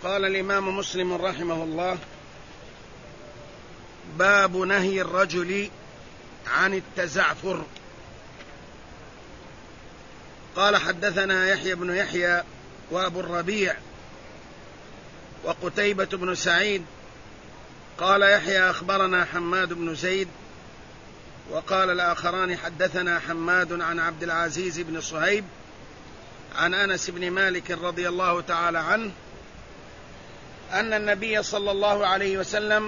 قال الإمام مسلم رحمه الله: باب نهي الرجل عن التزعفر. قال: حدثنا يحيى بن يحيى وأبو الربيع وقتيبة بن سعيد. قال يحيى: أخبرنا حماد بن زيد. وقال الآخران: حدثنا حماد عن عبد العزيز بن صهيب عن أنس بن مالك رضي الله تعالى عنه أن النبي صلى الله عليه وسلم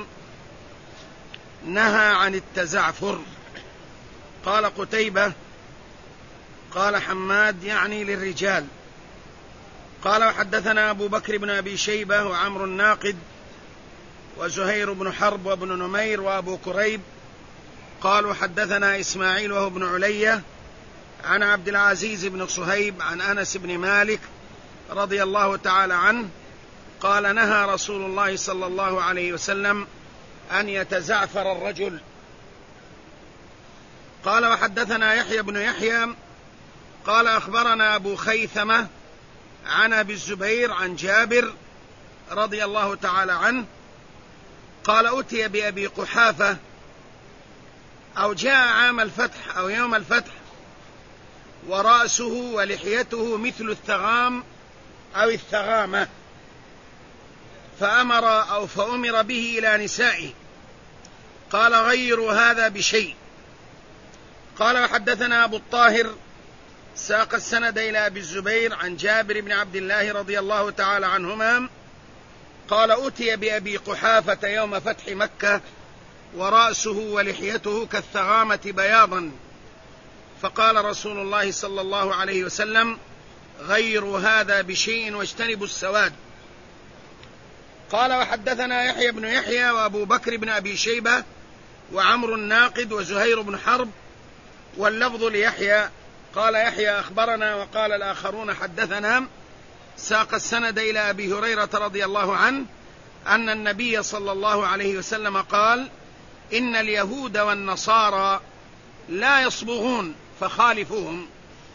نهى عن التزعفر. قال قتيبة: قال حماد يعني للرجال. قال: وحدثنا أبو بكر بن أبي شيبة وعمر الناقد وزهير بن حرب وابن نمير وأبو كريب. قالوا: حدثنا إسماعيل وهو ابن علية عن عبد العزيز بن صهيب عن أنس بن مالك رضي الله تعالى عنه قال: نهى رسول الله صلى الله عليه وسلم أن يتزعفر الرجل. قال: وحدثنا يحيى بن يحيى قال: أخبرنا أبو خيثمة عن أبي الزبير عن جابر رضي الله تعالى عنه قال: أتي بأبي قحافة أو جاء عام الفتح أو يوم الفتح ورأسه ولحيته مثل الثغام أو الثغامة، فأمر به إلى نسائه. قال: غير هذا بشيء. قال: وحدثنا أبو الطاهر ساق السند إلى أبي الزبير عن جابر بن عبد الله رضي الله تعالى عنهما قال: أتي بأبي قحافة يوم فتح مكة ورأسه ولحيته كالثغامة بياضا، فقال رسول الله صلى الله عليه وسلم: غير هذا بشيء واجتنبوا السواد. قال: وحدثنا يحيى بن يحيى وأبو بكر بن أبي شيبة وعمر الناقد وزهير بن حرب واللفظ ليحيى. قال يحيى: أخبرنا. وقال الآخرون: حدثنا. ساق السند إلى أبي هريرة رضي الله عنه أن النبي صلى الله عليه وسلم قال: إن اليهود والنصارى لا يصبغون فخالفوهم.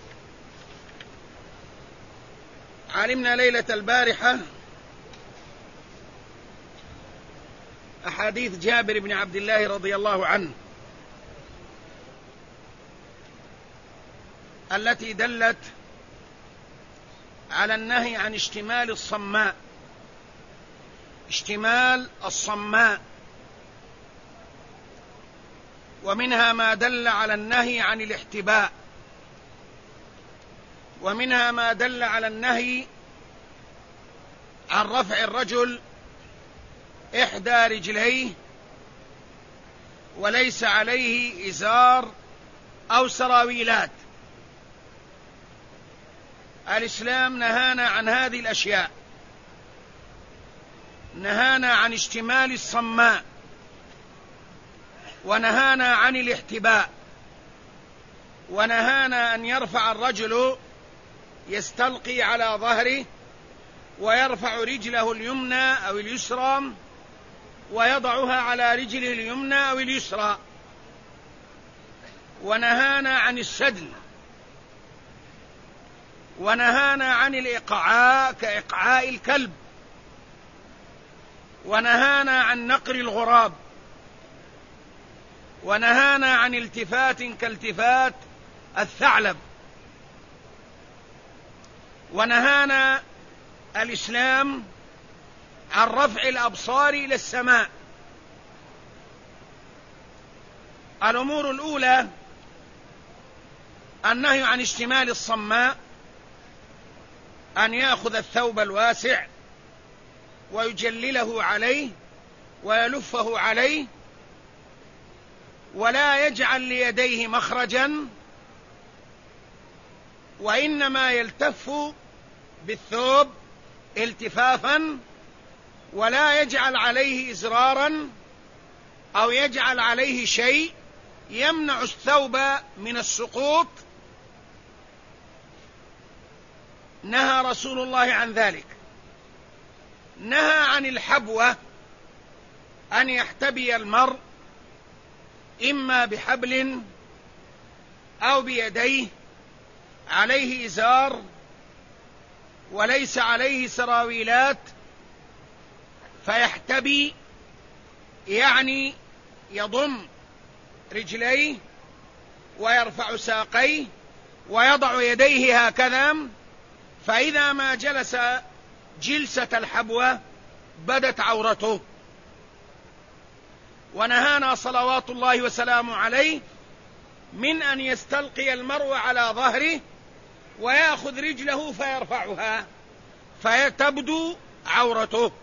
علمنا ليلة البارحة أحاديث جابر بن عبد الله رضي الله عنه التي دلت على النهي عن اشتمال الصماء، ومنها ما دل على النهي عن الاحتباء، ومنها ما دل على النهي عن رفع الرجل إحدى رجليه وليس عليه إزار أو سراويلات. الإسلام نهانا عن هذه الأشياء، نهانا عن اشتمال الصماء، ونهانا عن الاحتباء، ونهانا أن يرفع الرجل يستلقي على ظهره ويرفع رجله اليمنى أو اليسرى ويضعها على رجله اليمنى أو اليسرى، ونهانا عن السدل، ونهانا عن الإقعاء كإقعاء الكلب، ونهانا عن نقر الغراب، ونهانا عن التفات كالتفات الثعلب، ونهانا الإسلام عن رفع الأبصار إلى السماء. الأمور الأولى النهي عن اشتمال الصماء، أن يأخذ الثوب الواسع ويجلله عليه ويلفه عليه، ولا يجعل ليديه مخرجا، وإنما يلتف بالثوب التفافا، ولا يجعل عليه إزرارا أو يجعل عليه شيء يمنع الثوب من السقوط. نهى رسول الله عن ذلك. نهى عن الحبوة، أن يحتبي المرء إما بحبل أو بيديه عليه إزار وليس عليه سراويلات فيحتبي يعني يضم رجليه ويرفع ساقيه ويضع يديه هكذا، فإذا ما جلس جلسة الحبوة بدت عورته. ونهانا صلوات الله وسلامه عليه من أن يستلقي المرء على ظهره ويأخذ رجله فيرفعها فتبدو عورته.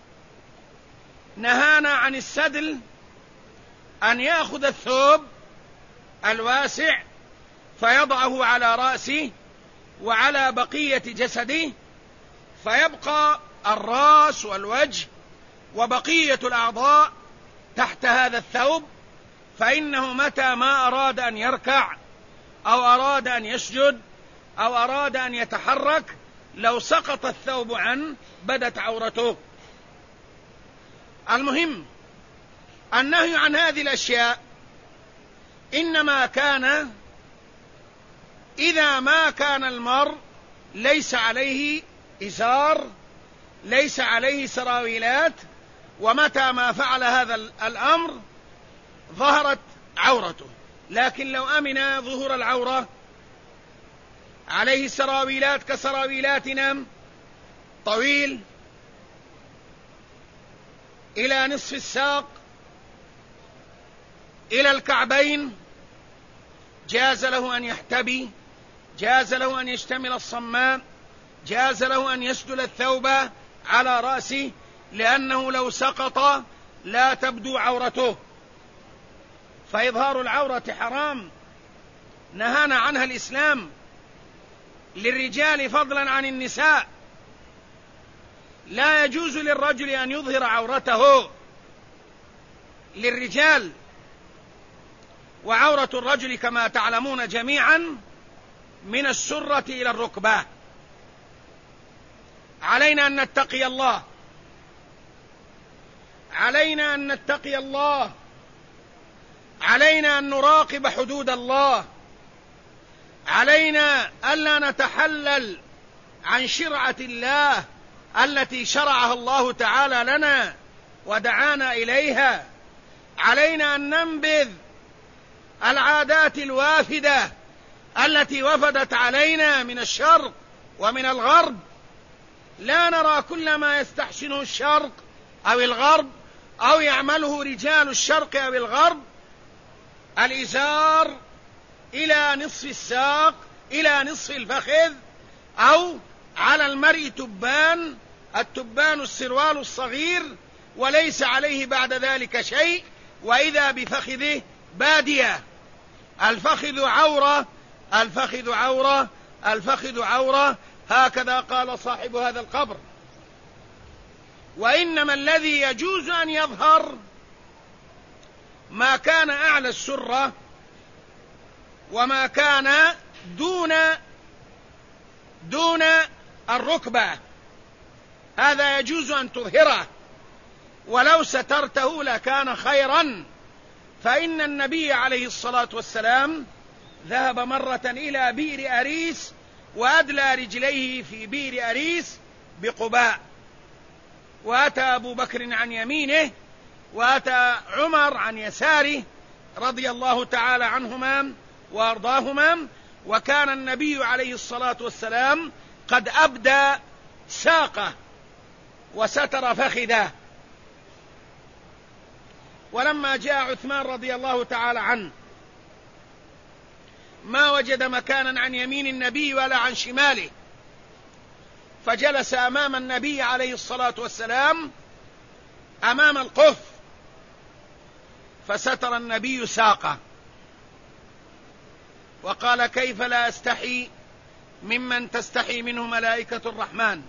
نهانا عن السدل، أن يأخذ الثوب الواسع فيضعه على رأسه وعلى بقية جسده، فيبقى الرأس والوجه وبقية الأعضاء تحت هذا الثوب، فإنه متى ما أراد أن يركع أو أراد أن يسجد أو أراد أن يتحرك لو سقط الثوب عنه بدت عورته. المهم النهي عن هذه الأشياء إنما كان إذا ما كان المرء ليس عليه إزار، ليس عليه سراويلات، ومتى ما فعل هذا الأمر ظهرت عورته. لكن لو أمن ظهور العورة عليه سراويلات كسراويلاتنا طويل إلى نصف الساق إلى الكعبين، جاز له أن يحتبي، جاز له أن يشتمل الصمام، جاز له أن يسدل الثوب على رأسه، لأنه لو سقط لا تبدو عورته. فإظهار العورة حرام نهانا عنها الإسلام للرجال فضلا عن النساء. لا يجوز للرجل أن يظهر عورته للرجال، وعورة الرجل كما تعلمون جميعا من السرة إلى الركبة. علينا أن نتقي الله، علينا أن نتقي الله، علينا أن نراقب حدود الله، علينا ألا نتحلل عن شرعة الله التي شرعها الله تعالى لنا ودعانا إليها. علينا أن ننبذ العادات الوافدة التي وفدت علينا من الشرق ومن الغرب. لا نرى كل ما يستحسنه الشرق أو الغرب أو يعمله رجال الشرق أو الغرب، الإزار إلى نصف الساق إلى نصف الفخذ، أو على المرء تبان، التبان السروال الصغير وليس عليه بعد ذلك شيء، وإذا بفخذه بادية. الفخذ عورة، الفخذ عورة، الفخذ عورة، هكذا قال صاحب هذا القبر. وإنما الذي يجوز أن يظهر ما كان أعلى السرة وما كان دون الركبة، هذا يجوز أن تظهره، ولو سترته لكان خيرا. فإن النبي عليه الصلاة والسلام ذهب مرة إلى بئر أريس وأدلى رجليه في بئر أريس بقباء، وأتى أبو بكر عن يمينه وأتى عمر عن يساره رضي الله تعالى عنهما وأرضاهما، وكان النبي عليه الصلاة والسلام قد أبدى ساقه وستر فخذه. ولما جاء عثمان رضي الله تعالى عنه ما وجد مكانا عن يمين النبي ولا عن شماله، فجلس أمام النبي عليه الصلاة والسلام أمام القف، فستر النبي ساقه وقال: كيف لا أستحي ممن تستحي منه ملائكة الرحمن.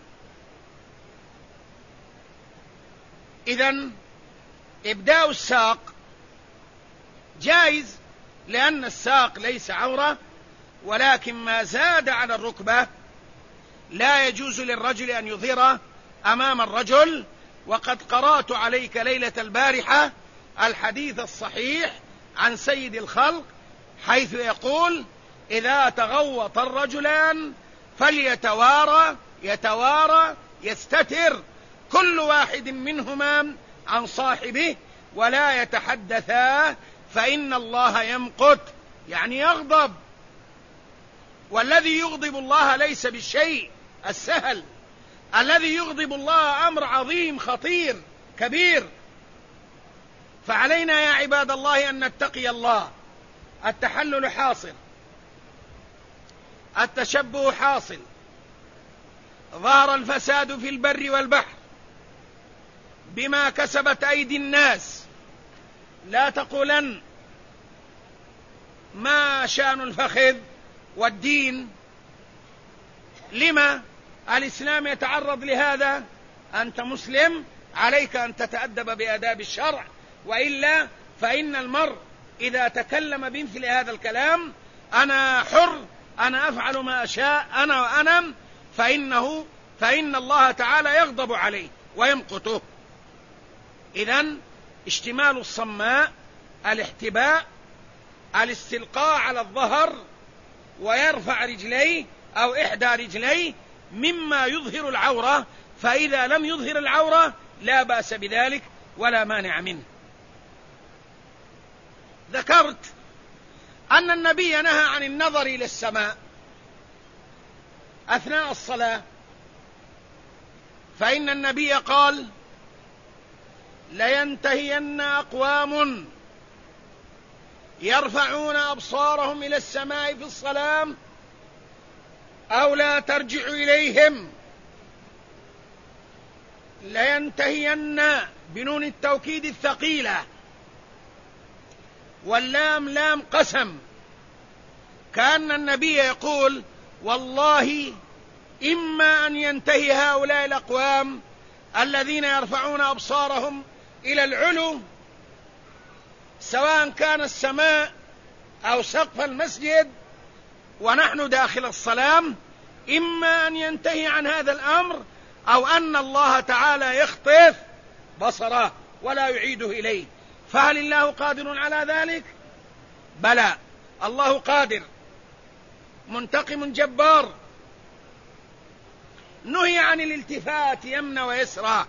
إذن إبداء الساق جائز، لأن الساق ليس عورة، ولكن ما زاد على الركبة لا يجوز للرجل أن يظهر أمام الرجل. وقد قرأت عليك ليلة البارحة الحديث الصحيح عن سيد الخلق حيث يقول: إذا تغوط الرجلان فليتوارى يستتر كل واحد منهما عن صاحبه ولا يتحدثا، فإن الله يمقت يعني يغضب، والذي يغضب الله ليس بالشيء السهل، الذي يغضب الله أمر عظيم خطير كبير. فعلينا يا عباد الله أن نتقي الله. التحلل حاصل، التشبه حاصل، ظهر الفساد في البر والبحر بما كسبت أيدي الناس. لا تقولن ما شأن الفخذ والدين، لما الإسلام يتعرض لهذا؟ أنت مسلم، عليك أن تتأدب بآداب الشرع، وإلا فإن المرء إذا تكلم بمثل هذا الكلام أنا حر، أنا أفعل ما أشاء، أنا وأنا، فإن الله تعالى يغضب عليه ويمقته. إذن اشتمال الصماء، الاحتباء، الاستلقاء على الظهر ويرفع رجليه أو إحدى رجليه مما يظهر العورة، فإذا لم يظهر العورة لا بأس بذلك ولا مانع منه. ذكرت أن النبي نهى عن النظر إلى السماء أثناء الصلاة، فإن النبي قال: لينتهين أقوام يرفعون أبصارهم إلى السماء في الصلاة أو لا ترجع إليهم. لينتهين بنون التوكيد الثقيلة، واللام لام قسم، كأن النبي يقول: والله إما أن ينتهي هؤلاء الأقوام الذين يرفعون أبصارهم إلى العلو، سواء كان السماء أو سقف المسجد ونحن داخل الصلاة، إما أن ينتهي عن هذا الأمر أو أن الله تعالى يخطف بصره ولا يعيده إليه. فهل الله قادر على ذلك؟ بلى، الله قادر، منتقم جبار. نهي عن الالتفات يمنى ويسرى،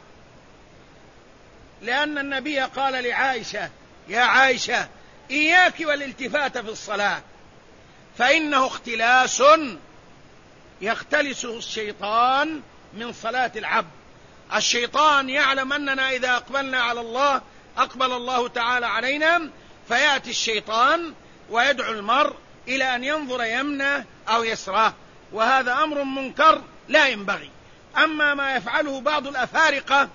لأن النبي قال لعائشة: يا عائشة إياك والالتفات في الصلاة، فإنه اختلاس يختلسه الشيطان من صلاة العبد. الشيطان يعلم أننا إذا أقبلنا على الله أقبل الله تعالى علينا، فيأتي الشيطان ويدعو المرء إلى أن ينظر يمنى أو يسرى، وهذا أمر منكر لا ينبغي. أما ما يفعله بعض الأفارقة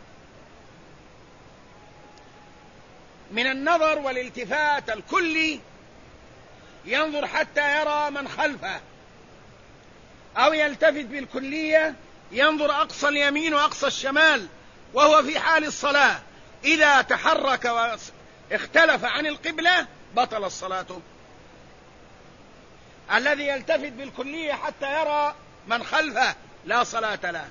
من النظر والالتفات الكلي، ينظر حتى يرى من خلفه، أو يلتفت بالكلية، ينظر أقصى اليمين وأقصى الشمال وهو في حال الصلاة، إذا تحرك واختلف عن القبلة بطل الصلاة. الذي يلتفت بالكلية حتى يرى من خلفه لا صلاة له.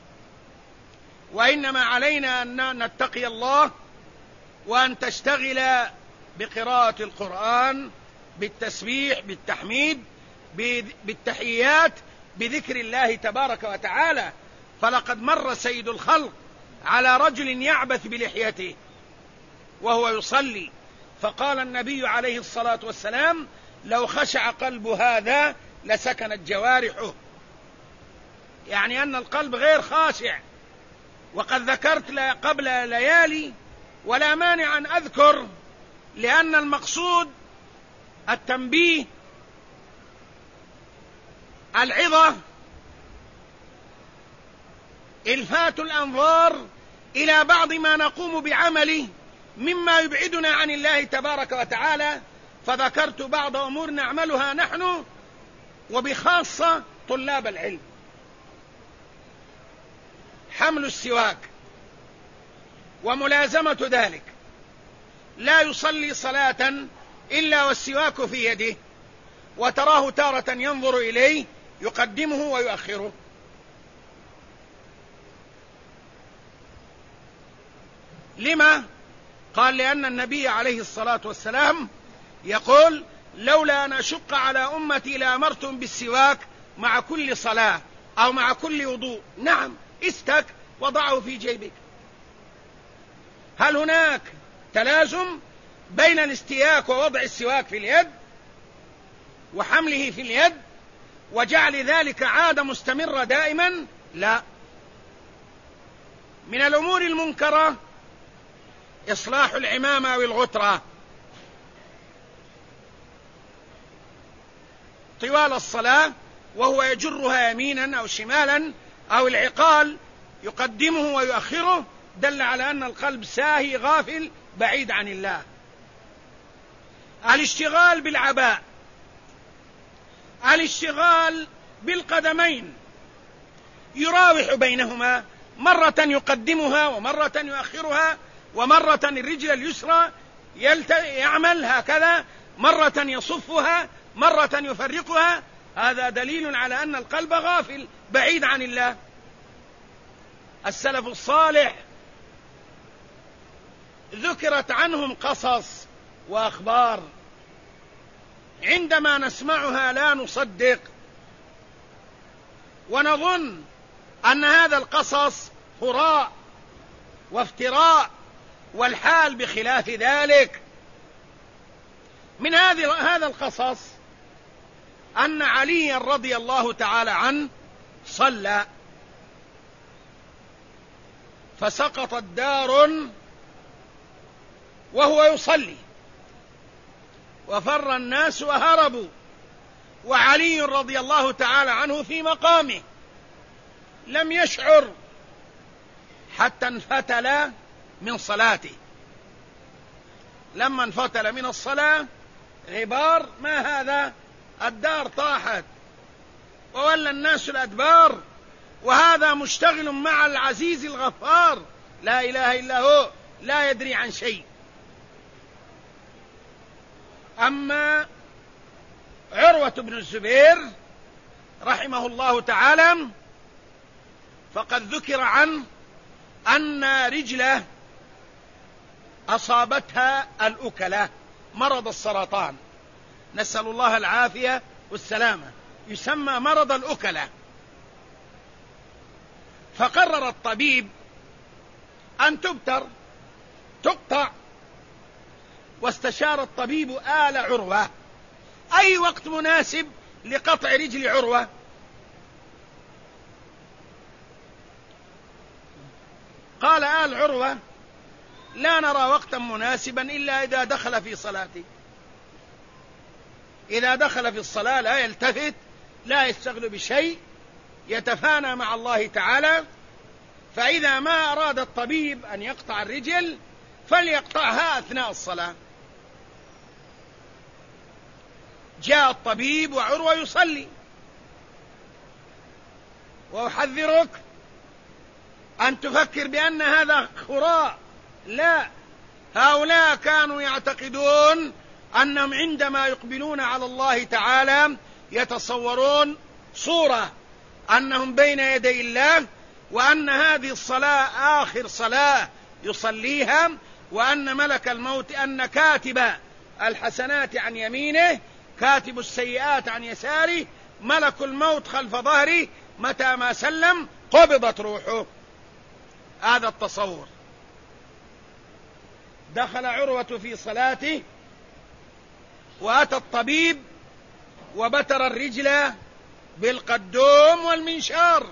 وإنما علينا أن نتقي الله، وأن تشتغل بقراءة القرآن، بالتسبيح، بالتحميد، بالتحيات، بذكر الله تبارك وتعالى. فلقد مر سيد الخلق على رجل يعبث بلحيته وهو يصلي، فقال النبي عليه الصلاة والسلام: لو خشع قلب هذا لسكنت جوارحه، يعني أن القلب غير خاشع. وقد ذكرت قبل ليالي، ولا مانع أن أذكر، لأن المقصود التنبيه، العظة، إلفات الأنظار إلى بعض ما نقوم بعمله مما يبعدنا عن الله تبارك وتعالى. فذكرت بعض أمور نعملها نحن وبخاصة طلاب العلم: حمل السواك وملازمة ذلك. لا يصلي صلاة إلا والسواك في يده، وتراه تارة ينظر إليه يقدمه ويؤخره. لما؟ قال: لأن النبي عليه الصلاة والسلام يقول: لولا أن أشق على أمتي لأمرتم بالسواك مع كل صلاة أو مع كل وضوء. نعم، استك، وضعه في جيبك. هل هناك تلازم بين الاستياك ووضع السواك في اليد وحمله في اليد وجعل ذلك عادة مستمرة دائما؟ لا. من الأمور المنكرة إصلاح العمامة والغترة طوال الصلاة وهو يجرها يمينا أو شمالا، أو العقال يقدمه ويؤخره، دل على أن القلب ساهي غافل بعيد عن الله. الاشتغال بالعباء، الاشتغال بالقدمين، يراوح بينهما، مرة يقدمها ومرة يؤخرها، ومرة الرجل اليسرى يعمل هكذا، مرة يصفها، مرة يفرقها. هذا دليل على أن القلب غافل بعيد عن الله. السلف الصالح ذكرت عنهم قصص وأخبار عندما نسمعها لا نصدق ونظن أن هذا القصص هراء وافتراء، والحال بخلاف ذلك. من هذا القصص أن علي رضي الله تعالى عنه صلى فسقطت دار وهو يصلي وفر الناس وهربوا، وعلي رضي الله تعالى عنه في مقامه لم يشعر حتى انفتل من صلاته. لما انفتل من الصلاة غبار، ما هذا؟ الدار طاحت وولى الناس الأدبار، وهذا مشتغل مع العزيز الغفار لا إله إلا هو، لا يدري عن شيء. أما عروة بن الزبير رحمه الله تعالى فقد ذكر عنه أن رجله أصابتها الأكلة، مرض السرطان، نسأل الله العافية والسلامة، يسمى مرض الأكلة. فقرر الطبيب أن تقطع، واستشار الطبيب آل عروة أي وقت مناسب لقطع رجل عروة. قال آل عروة: لا نرى وقتا مناسبا إلا إذا دخل في صلاته، إذا دخل في الصلاة لا يلتفت، لا يشتغل بشيء، يتفانى مع الله تعالى. فإذا ما أراد الطبيب أن يقطع الرجل فليقطعها أثناء الصلاة. جاء الطبيب وعروة يصلي، وأحذرك أن تفكر بأن هذا خراء، لا، هؤلاء كانوا يعتقدون أنهم عندما يقبلون على الله تعالى يتصورون صورة أنهم بين يدي الله، وأن هذه الصلاة آخر صلاة يصليها، وأن ملك الموت، أن كاتب الحسنات عن يمينه كاتب السيئات عن يساره، ملك الموت خلف ظهره، متى ما سلم قبضت روحه. هذا التصور. دخل عروة في صلاته وأتى الطبيب وبتر الرجل بالقدوم والمنشار،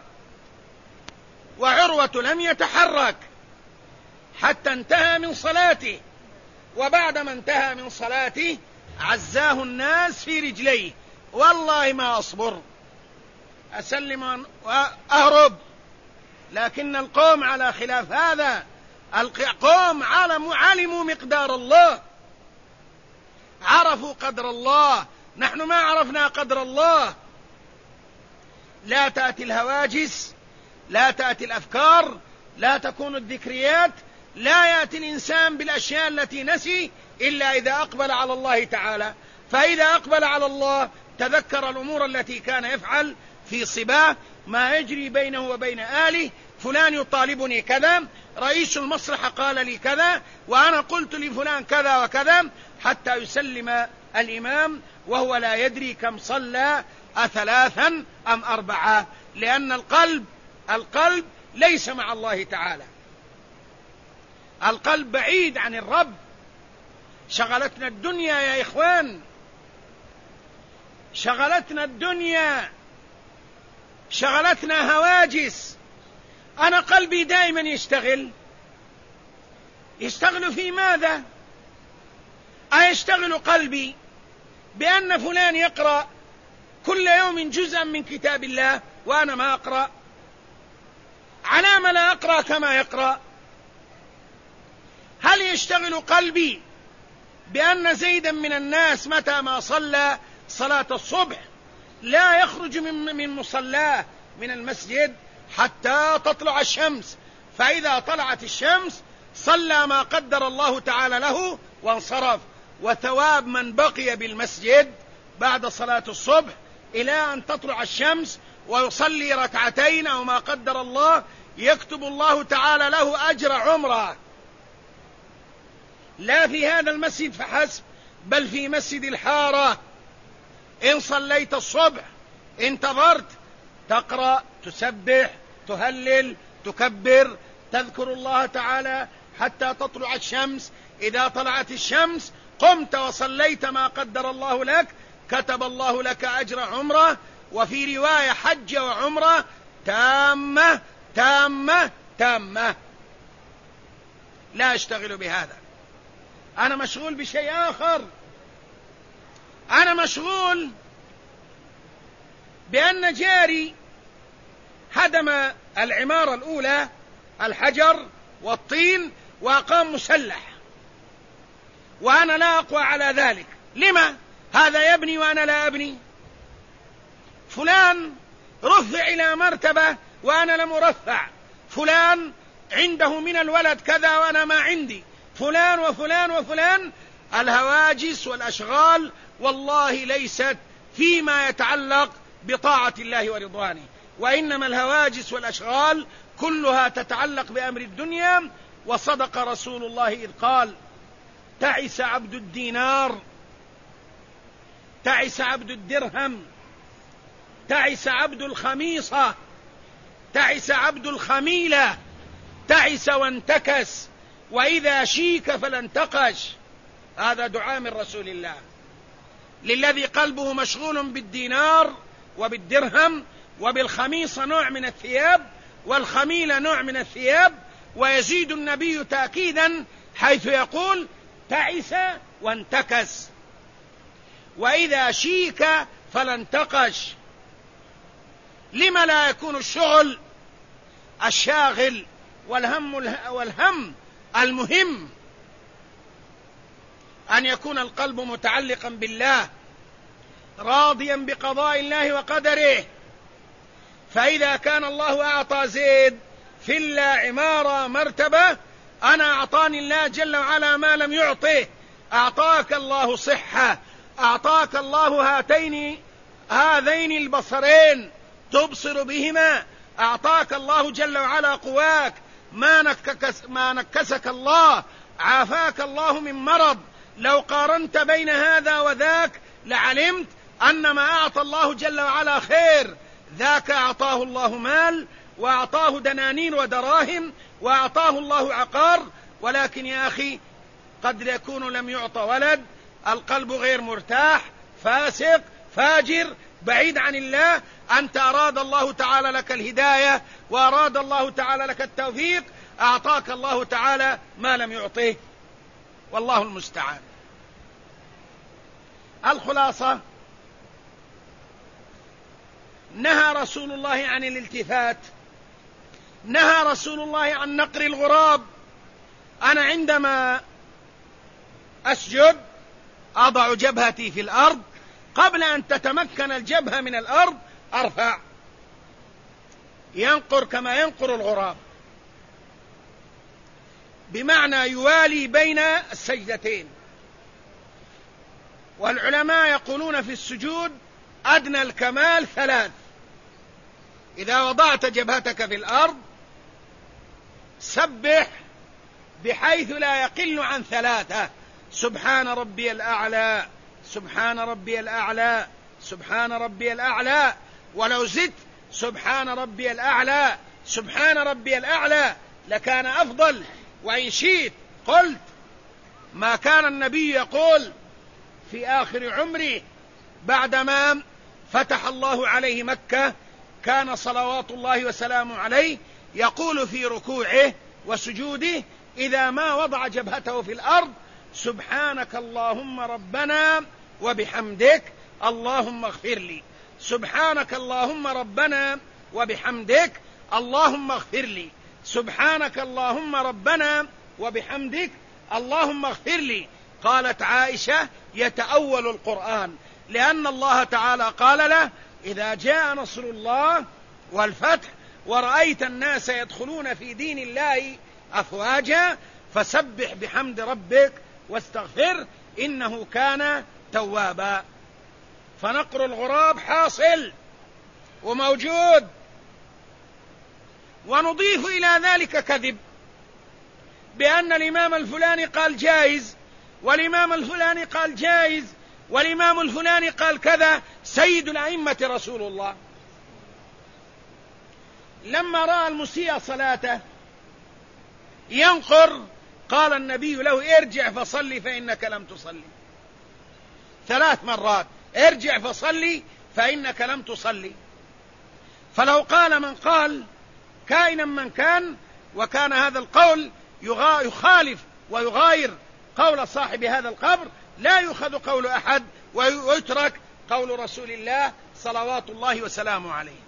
وعروة لم يتحرك حتى انتهى من صلاته. وبعدما انتهى من صلاته عزاه الناس في رجليه: والله ما أصبر، أسلم وأهرب. لكن القوم على خلاف هذا، القوم علموا مقدار الله، عرفوا قدر الله، نحن ما عرفنا قدر الله. لا تأتي الهواجس، لا تأتي الأفكار، لا تكون الذكريات، لا يأتي الإنسان بالأشياء التي نسي إلا إذا أقبل على الله تعالى. فإذا أقبل على الله تذكر الأمور التي كان يفعل في صباه، ما يجري بينه وبين آله، فلان يطالبني كذا، رئيس المصلحة قال لي كذا، وأنا قلت لفلان كذا وكذا، حتى يسلم الإمام وهو لا يدري كم صلى، 3 أم 4، لأن القلب ليس مع الله تعالى. القلب بعيد عن الرب. شغلتنا الدنيا يا إخوان، شغلتنا الدنيا، شغلتنا هواجس. أنا قلبي دائما يشتغل في ماذا؟ أيشتغل قلبي بأن فلان يقرأ كل يوم جزءا من كتاب الله وأنا ما أقرأ؟ على ما لا أقرأ كما يقرأ؟ هل يشتغل قلبي بأن زيدا من الناس متى ما صلى صلاة الصبح لا يخرج من مصلاه من المسجد حتى تطلع الشمس، فإذا طلعت الشمس صلى ما قدر الله تعالى له وانصرف، وثواب من بقي بالمسجد بعد صلاة الصبح إلى أن تطلع الشمس ويصلي ركعتين أو ما قدر الله يكتب الله تعالى له أجر عمره، لا في هذا المسجد فحسب بل في مسجد الحارة. إن صليت الصبح انتظرت تقرأ، تسبح، تهلل، تكبر، تذكر الله تعالى حتى تطلع الشمس. إذا طلعت الشمس قمت وصليت ما قدر الله لك، كتب الله لك أجر عمره، وفي رواية حج وعمره تامة تامة تامة. لا أشتغل بهذا، أنا مشغول بشيء آخر. أنا مشغول بأن جاري هدم العمارة الأولى الحجر والطين وأقام مسلح، وأنا لا أقوى على ذلك. لما؟ هذا يبني وأنا لا أبني. فلان رفع إلى مرتبة وأنا لم أرفع. فلان عنده من الولد كذا وأنا ما عندي. فلان وفلان وفلان. الهواجس والأشغال والله ليست فيما يتعلق بطاعة الله ورضوانه، وإنما الهواجس والأشغال كلها تتعلق بأمر الدنيا. وصدق رسول الله إذ قال: تعس عبد الدينار، تعس عبد الدرهم، تعس عبد الخميصة، تعس عبد الخميلة، تعس وانتكس، وإذا شيك فلا انتقش. هذا دعاء من رسول الله للذي قلبه مشغول بالدينار وبالدرهم وبالخميصة نوع من الثياب والخميلة نوع من الثياب. ويزيد النبي تأكيدا حيث يقول: تعس وانتكس، وإذا شيك فلا انتقش. لما لا يكون الشغل الشاغل والهم المهم أن يكون القلب متعلقا بالله راضيا بقضاء الله وقدره؟ فإذا كان الله أعطى زيد فيلا عمارة مرتبة، أنا أعطاني الله جل وعلا ما لم يعطه. أعطاك الله صحة، أعطاك الله هذين البصرين تبصر بهما، أعطاك الله جل وعلا قواك، ما نكسك الله، عافاك الله من مرض. لو قارنت بين هذا وذاك لعلمت أن ما أعطى الله جل وعلا خير. ذاك أعطاه الله مال وأعطاه دنانير ودراهم وأعطاه الله عقار، ولكن يا أخي قد يكون لم يعطى ولد، القلب غير مرتاح، فاسق، فاجر، بعيد عن الله. أنت أراد الله تعالى لك الهداية وأراد الله تعالى لك التوفيق، أعطاك الله تعالى ما لم يعطيه، والله المستعان. الخلاصة: نهى رسول الله عن الالتفات، نهى رسول الله عن نقر الغراب. أنا عندما أسجد أضع جبهتي في الأرض، قبل أن تتمكن الجبهة من الأرض أرفع، ينقر كما ينقر الغراب، بمعنى يوالي بين السجدتين. والعلماء يقولون في السجود أدنى الكمال 3: إذا وضعت جبهتك في الأرض سبح بحيث لا يقل عن 3: سبحان ربي الأعلى، سبحان ربي الأعلى، سبحان ربي الأعلى. ولو زدت سبحان ربي الأعلى، سبحان ربي الأعلى لكان أفضل. وإن شئت قلت ما كان النبي يقول في آخر عمره بعدما فتح الله عليه مكة، كان صلوات الله وسلامه عليه يقول في ركوعه وسجوده إذا ما وضع جبهته في الأرض: سبحانك اللهم ربنا وبحمدك اللهم اغفر لي، سبحانك اللهم ربنا وبحمدك اللهم اغفر لي، سبحانك اللهم ربنا وبحمدك اللهم اغفر لي. قالت عائشة: يتأول القرآن، لأن الله تعالى قال له: إذا جاء نصر الله والفتح ورأيت الناس يدخلون في دين الله أفواجا فسبح بحمد ربك واستغفر إنه كان توابا. فنقر الغراب حاصل وموجود. ونضيف إلى ذلك كذب بأن الإمام الفلاني قال جائز، والإمام الفلاني قال جائز، والإمام الفلاني قال كذا. سيد الأئمة رسول الله لما رأى المسيء صلاته ينقر قال النبي له: ارجع فصلي فإنك لم تصلي. 3 مرات: ارجع فصلي فإنك لم تصلي. فلو قال من قال كائنا من كان، وكان هذا القول يخالف ويغاير قول صاحب هذا القبر، لا يؤخذ قول أحد ويترك قول رسول الله صلوات الله وسلامه عليه.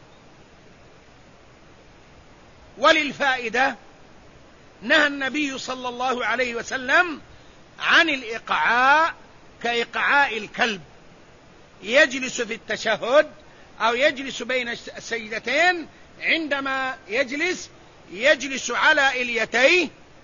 وللفائدة نهى النبي صلى الله عليه وسلم عن الإقعاء كإقعاء الكلب، يجلس في التشهد أو يجلس بين السجدتين، عندما يجلس على إليتيه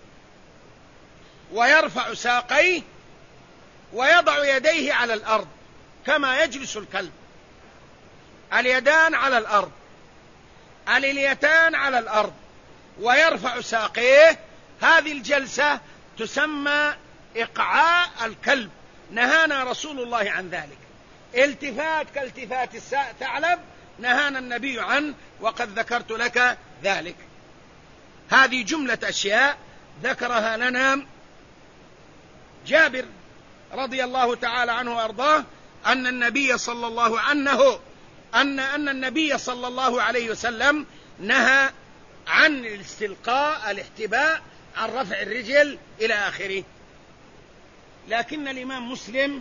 ويرفع ساقيه ويضع يديه على الأرض كما يجلس الكلب، اليدان على الأرض، الإليتان على الأرض، ويرفع ساقيه. هذه الجلسة تسمى إقعاء الكلب، نهانا رسول الله عن ذلك. التفات كالتفات الثعلب نهانا النبي عنه، وقد ذكرت لك ذلك. هذه جملة أشياء ذكرها لنا جابر رضي الله تعالى عنه وأرضاه أن النبي صلى الله عليه وسلم نهى عن الاستلقاء، الاحتباء، عن رفع الرجل إلى آخره. لكن الإمام مسلم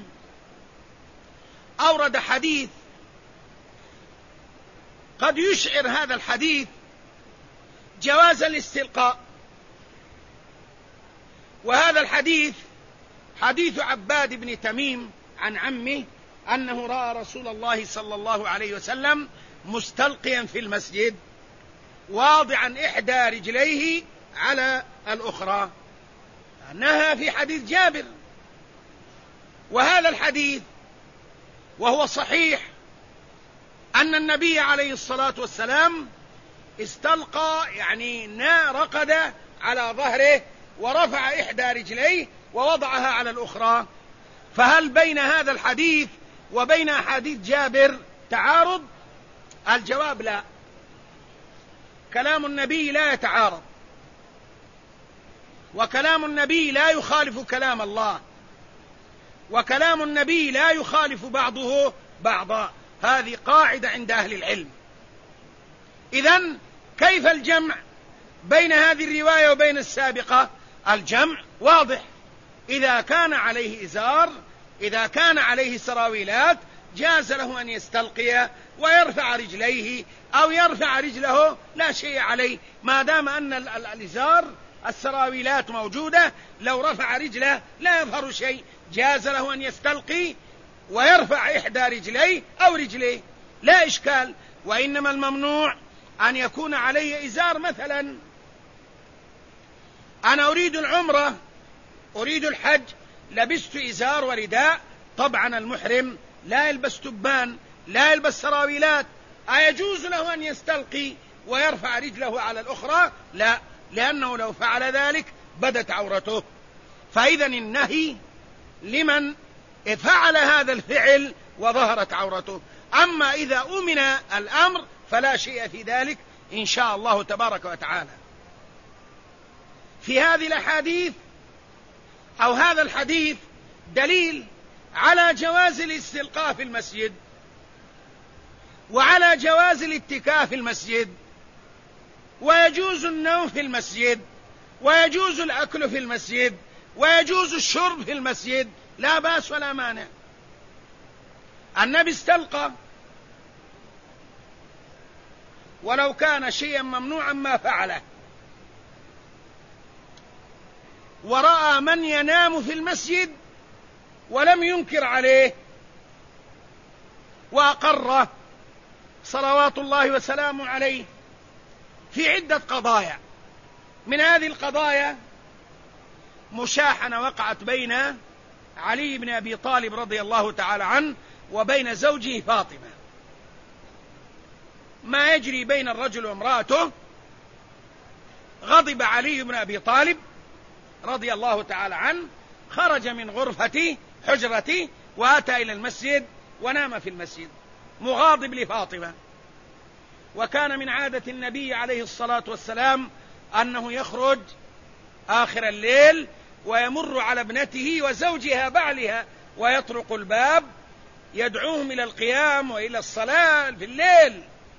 أورد حديث قد يشعر هذا الحديث جواز الاستلقاء، وهذا الحديث حديث عباد بن تميم عن عمه أنه رأى رسول الله صلى الله عليه وسلم مستلقيا في المسجد واضعا إحدى رجليه على الأخرى، نهى في حديث جابر. وهذا الحديث وهو صحيح أن النبي عليه الصلاة والسلام استلقى، يعني رقد على ظهره ورفع إحدى رجليه ووضعها على الأخرى. فهل بين هذا الحديث وبين حديث جابر تعارض؟ الجواب لا، كلام النبي لا يتعارض، وكلام النبي لا يخالف كلام الله، وكلام النبي لا يخالف بعضه بعضا. هذه قاعدة عند أهل العلم. إذن كيف الجمع بين هذه الرواية وبين السابقة؟ الجمع واضح. إذا كان عليه إزار، إذا كان عليه سراويلات، جاز له أن يستلقي ويرفع رجليه أو يرفع رجله، لا شيء عليه، ما دام أن الإزار السراويلات موجودة، لو رفع رجله لا يظهر شيء، جاز له أن يستلقي ويرفع إحدى رجليه أو رجليه، لا إشكال. وإنما الممنوع أن يكون عليه إزار. مثلا أنا أريد العمرة، أريد الحج، لبست إزار ورداء، طبعا المحرم لا يلبس تبان، لا يلبس سراويلات، أيجوز له أن يستلقي ويرفع رجله على الأخرى؟ لا، لأنه لو فعل ذلك بدت عورته. فإذا النهي لمن فعل هذا الفعل وظهرت عورته. أما إذا أمن الأمر فلا شيء في ذلك إن شاء الله تبارك وتعالى. في هذه الأحاديث أو هذا الحديث دليل على جواز الاستلقاء في المسجد، وعلى جواز الاتكاء في المسجد، ويجوز النوم في المسجد، ويجوز الأكل في المسجد، ويجوز الشرب في المسجد، لا بأس ولا مانع. النبي استلقى، ولو كان شيئا ممنوعا ما فعله، ورأى من ينام في المسجد ولم ينكر عليه وأقره صلوات الله وسلامه عليه في عدة قضايا. من هذه القضايا مشاحنة وقعت بين علي بن أبي طالب رضي الله تعالى عنه وبين زوجه فاطمة، ما يجري بين الرجل وامرأته. غضب علي بن أبي طالب رضي الله تعالى عنه، خرج من غرفة حجرته وأتى إلى المسجد ونام في المسجد مغاضب لفاطمة. وكان من عادة النبي عليه الصلاة والسلام أنه يخرج آخر الليل ويمر على ابنته وزوجها بعلها ويطرق الباب يدعوهم إلى القيام وإلى الصلاة في الليل.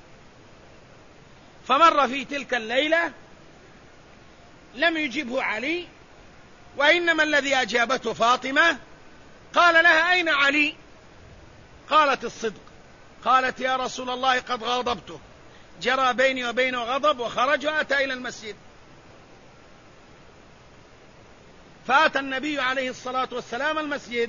فمر في تلك الليلة لم يجبه علي، وإنما الذي أجابته فاطمة. قال لها: أين علي؟ قالت: الصدق. قالت: يا رسول الله قد غاضبته، جرى بيني وبينه غضب وخرج وأتى إلى المسجد. فأتى النبي عليه الصلاة والسلام المسجد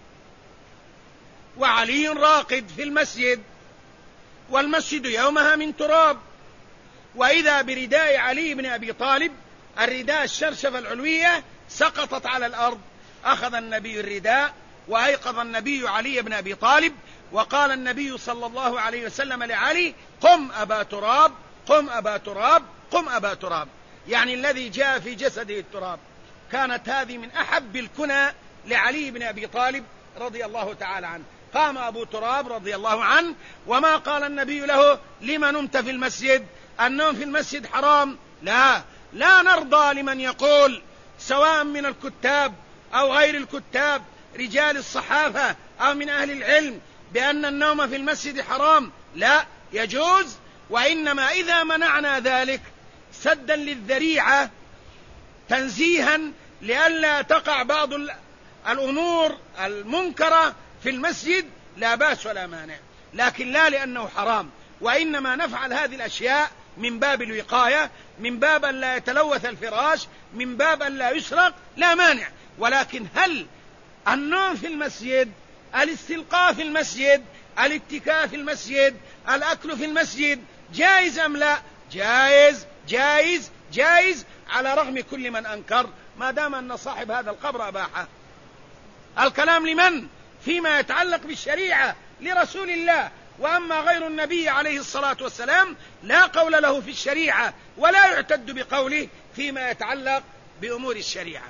وعلي راقد في المسجد، والمسجد يومها من تراب، وإذا برداء علي بن أبي طالب، الرداء الشرشفة العلوية سقطت على الأرض. أخذ النبي الرداء وأيقظ النبي علي بن أبي طالب، وقال النبي صلى الله عليه وسلم لعلي: قم أبا تراب، قم أبا تراب، قم أبا تراب، يعني الذي جاء في جسده التراب. كانت هذه من أحب الكنى لعلي بن أبي طالب رضي الله تعالى عنه. قام أبو تراب رضي الله عنه، وما قال النبي له: لما نمت في المسجد؟ النوم في المسجد حرام. لا نرضى لمن يقول، سواء من الكتاب أو غير الكتاب، رجال الصحافة أو من أهل العلم، بأن النوم في المسجد حرام. لا، يجوز، وإنما إذا منعنا ذلك سدا للذريعة، تنزيها لئلا تقع بعض الأمور المنكرة في المسجد، لا بأس ولا مانع، لكن لا لأنه حرام. وإنما نفعل هذه الأشياء من باب الوقاية، من باب أن لا يتلوث الفراش، من باب أن لا يسرق، لا مانع. ولكن هل النوم في المسجد، الاستلقاء في المسجد، الاتكاء في المسجد، الأكل في المسجد جائز أم لا؟ جائز جائز جائز، على رغم كل من أنكر، ما دام أن صاحب هذا القبر أباحه. الكلام لمن؟ فيما يتعلق بالشريعة لرسول الله. وأما غير النبي عليه الصلاة والسلام لا قول له في الشريعة، ولا يعتد بقوله فيما يتعلق بأمور الشريعة.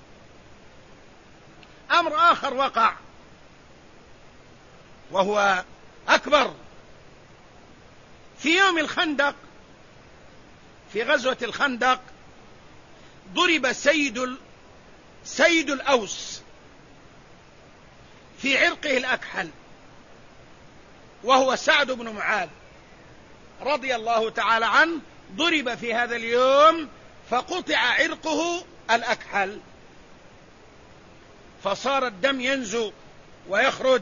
أمر آخر وقع وهو أكبر. في يوم الخندق، في غزوة الخندق، ضرب سيد الأوس في عرقه الأكحل، وهو سعد بن معاذ رضي الله تعالى عنه. ضرب في هذا اليوم فقطع عرقه الأكحل، فصار الدم ينزو ويخرج.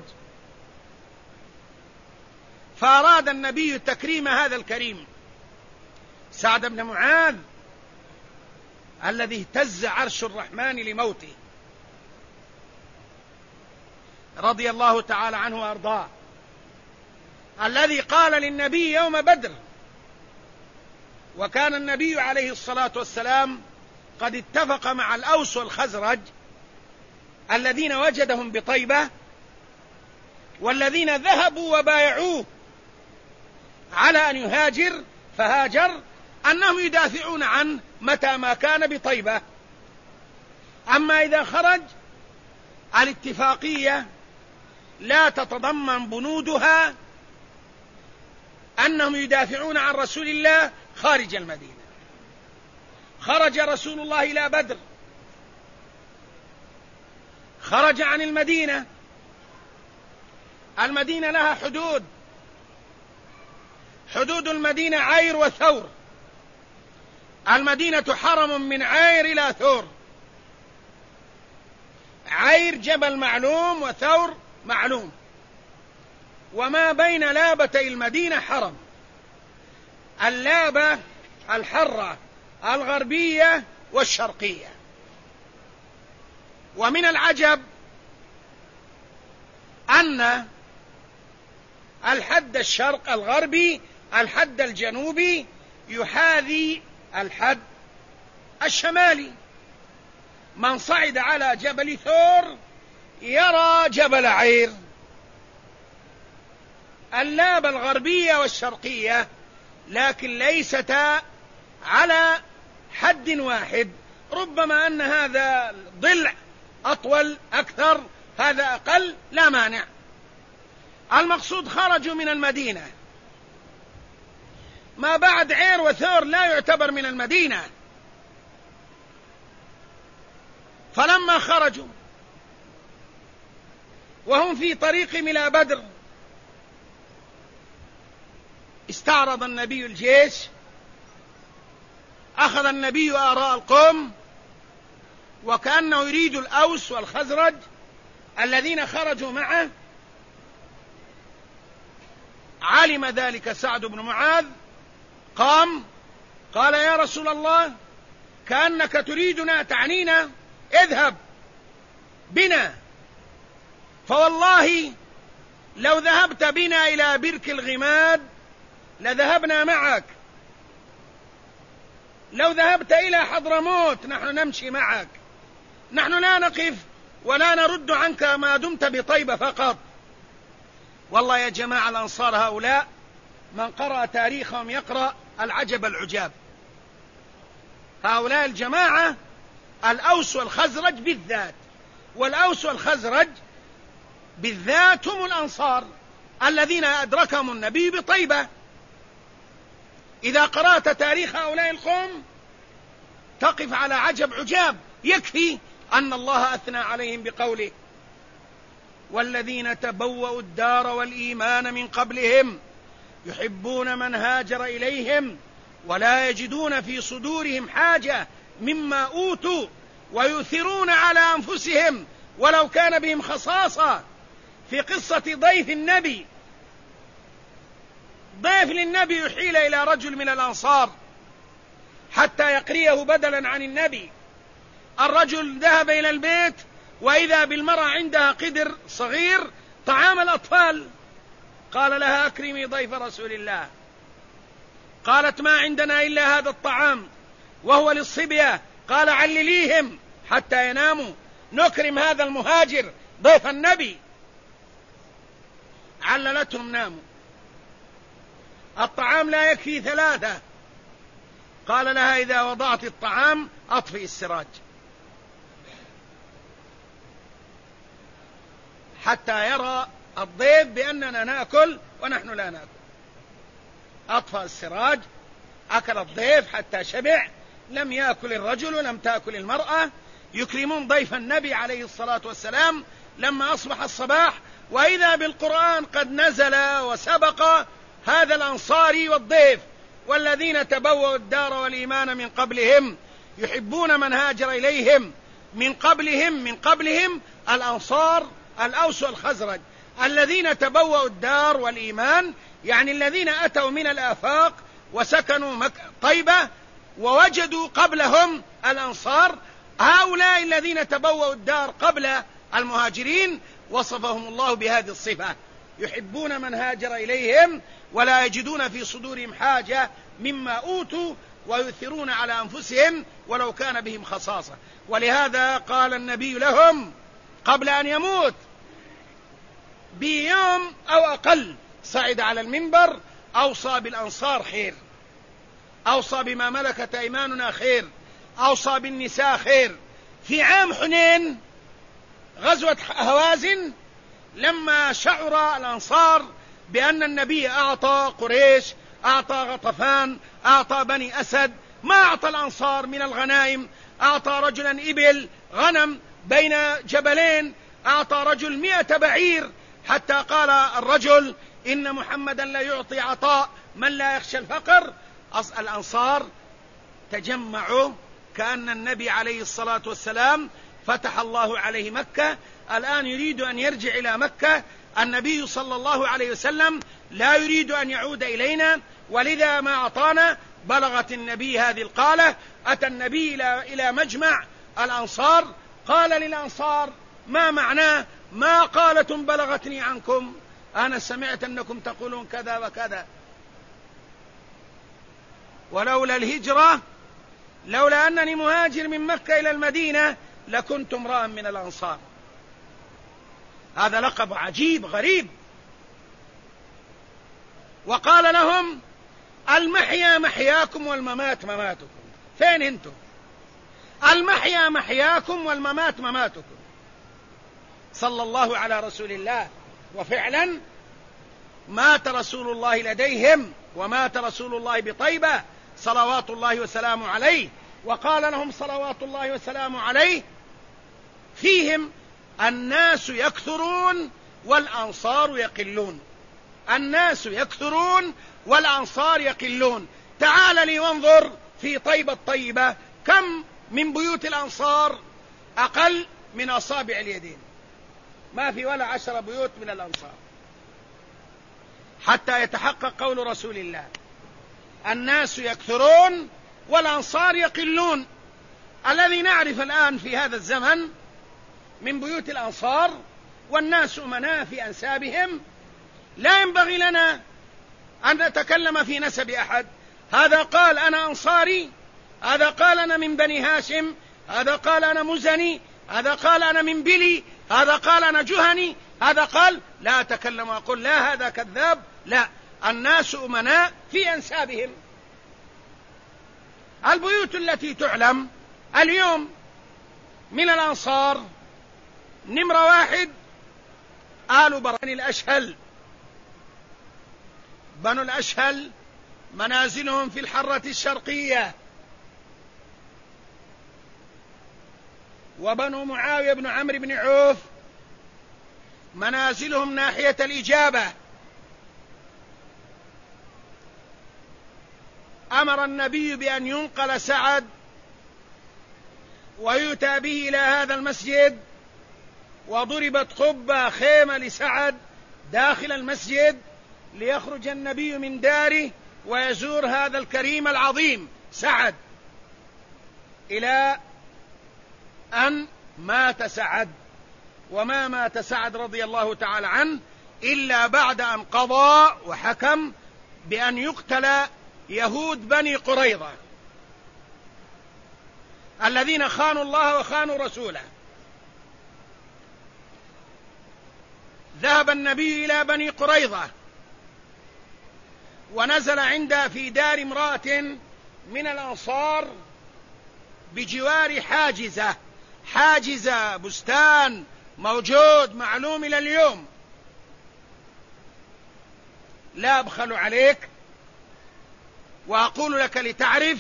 فأراد النبي تكريم هذا الكريم سعد بن معاذ الذي اهتز عرش الرحمن لموته رضي الله تعالى عنه وأرضاه، الذي قال للنبي يوم بدر، وكان النبي عليه الصلاة والسلام قد اتفق مع الأوس والخزرج الذين وجدهم بطيبة، والذين ذهبوا وبايعوه على أن يهاجر فهاجر، أنهم يدافعون عنه متى ما كان بطيبة. أما إذا خرج، الاتفاقية لا تتضمن بنودها أنهم يدافعون عن رسول الله خارج المدينة. خرج رسول الله إلى بدر، خرج عن المدينة. المدينة لها حدود، حدود المدينة عير وثور. المدينة حرم من عير إلى ثور. عير جبل معلوم وثور معلوم، وما بين لابتي المدينة حرم. اللابة الحرة الغربية والشرقية. ومن العجب أن الحد الشرق الغربي، الحد الجنوبي، يحاذي الحد الشمالي. من صعد على جبل ثور يرى جبل عير. اللابة الغربية والشرقية لكن ليستا على حد واحد، ربما أن هذا ضلع أطول أكثر، هذا أقل، لا مانع. المقصود خرجوا من المدينة. ما بعد عير وثور لا يعتبر من المدينة. فلما خرجوا وهم في طريقهم إلى بدر، استعرض النبي الجيش، أخذ النبي آراء القوم، وكأنه يريد الأوس والخزرج الذين خرجوا معه. علم ذلك سعد بن معاذ، قام قال: يا رسول الله، كأنك تريدنا، تعنينا، اذهب بنا، فوالله لو ذهبت بنا إلى برك الغماد لذهبنا معك، لو ذهبت إلى حضرموت نحن نمشي معك، نحن لا نقف ولا نرد عنك ما دمت بطيبة فقط. والله يا جماعة الأنصار هؤلاء من قرأ تاريخهم يقرأ العجب العجاب. هؤلاء الجماعة الأوس والخزرج بالذات، والأوس والخزرج بالذات هم الأنصار الذين أدركهم النبي بطيبة. إذا قرأت تاريخ هؤلاء القوم تقف على عجب عجاب. يكفي أن الله أثنى عليهم بقوله: والذين تبوأوا الدار والإيمان من قبلهم يحبون من هاجر إليهم ولا يجدون في صدورهم حاجة مما أوتوا ويؤثرون على أنفسهم ولو كان بهم خصاصة. في قصة ضيف النبي، ضيف للنبي يحيل إلى رجل من الأنصار حتى يقريه بدلا عن النبي. الرجل ذهب إلى البيت وإذا بالمرأة عندها قدر صغير طعام الأطفال. قال لها: أكرمي ضيف رسول الله. قالت: ما عندنا إلا هذا الطعام وهو للصبية. قال: علليهم حتى يناموا، نكرم هذا المهاجر ضيف النبي. عللتهم، ناموا. الطعام لا يكفي 3. قال لها: إذا وضعت الطعام أطفئ السراج حتى يرى الضيف بأننا نأكل ونحن لا نأكل. أطفأ السراج، أكل الضيف حتى شبع، لم يأكل الرجل ولم تأكل المرأة. يكرمون ضيف النبي عليه الصلاة والسلام. لما أصبح الصباح وإذا بالقرآن قد نزل وسبق هذا الأنصاري والضيف: والذين تبوأوا الدار والإيمان من قبلهم يحبون من هاجر إليهم. من قبلهم الأنصار الأوس والخزرج. الذين تبوأوا الدار والإيمان يعني الذين أتوا من الآفاق وسكنوا طيبة ووجدوا قبلهم الأنصار. هؤلاء الذين تبوأوا الدار قبل المهاجرين وصفهم الله بهذه الصفة: يحبون من هاجر إليهم ولا يجدون في صدورهم حاجة مما أوتوا ويؤثرون على أنفسهم ولو كان بهم خصاصة. ولهذا قال النبي لهم قبل أن يموت بيوم أو أقل، صعد على المنبر: أوصى بالأنصار خير، أوصى بما ملكت أيماننا خير، أوصى بالنساء خير. في عام حنين، غزوة هوازن، لما شعر الأنصار بأن النبي أعطى قريش أعطى غطفان، أعطى بني أسد، ما أعطى الأنصار من الغنائم. أعطى رجلا إبل غنم بين جبلين، أعطى رجل 100 بعير، حتى قال الرجل إن محمدا لا يعطي عطاء من لا يخشى الفقر. الأنصار تجمعوا كأن النبي عليه الصلاة والسلام فتح الله عليه مكة، الآن يريد أن يرجع إلى مكة. النبي صلى الله عليه وسلم لا يريد أن يعود إلينا، ولذا ما أعطانا. بلغت النبي هذه القالة، أتى النبي إلى مجمع الأنصار، قال للأنصار ما معناه؟ ما قالة بلغتني عنكم؟ أنا سمعت أنكم تقولون كذا وكذا، ولولا الهجرة، لولا أنني مهاجر من مكة إلى المدينة لكنت امرأ من الأنصار. هذا لقب عجيب غريب. وقال لهم المحيا محياكم والممات مماتكم. فين انتم؟ المحيا محياكم والممات مماتكم. صلى الله على رسول الله. وفعلا مات رسول الله لديهم، ومات رسول الله بطيبة صلوات الله وسلامه عليه. وقال لهم صلوات الله وسلامه عليه فيهم الناس يكثرون والأنصار يقلون. الناس يكثرون والأنصار يقلون. تعال لي وانظر في طيبة الطيبة كم من بيوت الأنصار أقل من أصابع اليدين، ما في ولا 10 بيوت من الأنصار، حتى يتحقق قول رسول الله الناس يكثرون والأنصار يقلون. الذي نعرف الآن في هذا الزمن من بيوت الأنصار والناس أمناء في أنسابهم، لا ينبغي لنا أن نتكلم في نسب أحد. هذا قال أنا أنصاري، هذا قال أنا من بني هاشم، هذا قال أنا مزني، هذا قال أنا من بلي، هذا قال أنا جهني، هذا قال. لا أتكلم وأقول لا هذا كذاب، لا، الناس أمناء في أنسابهم. البيوت التي تعلم اليوم من الأنصار نمرة 1 آل بني الأشهل. بنو الأشهل منازلهم في الحرة الشرقية. وبنو معاوية بن عمرو بن عوف منازلهم ناحية الإجابة. أمر النبي بأن ينقل سعد ويؤتى به إلى هذا المسجد، وضربت قبة خيمة لسعد داخل المسجد ليخرج النبي من داره ويزور هذا الكريم العظيم سعد، إلى أن مات سعد. وما مات سعد رضي الله تعالى عنه إلا بعد أن قضى وحكم بأن يقتل يهود بني قريظة الذين خانوا الله وخانوا رسوله. ذهب النبي إلى بني قريظة ونزل في دار امرأة من الأنصار بجوار حاجزة بستان موجود معلوم إلى اليوم. لا أبخل عليك وأقول لك لتعرف،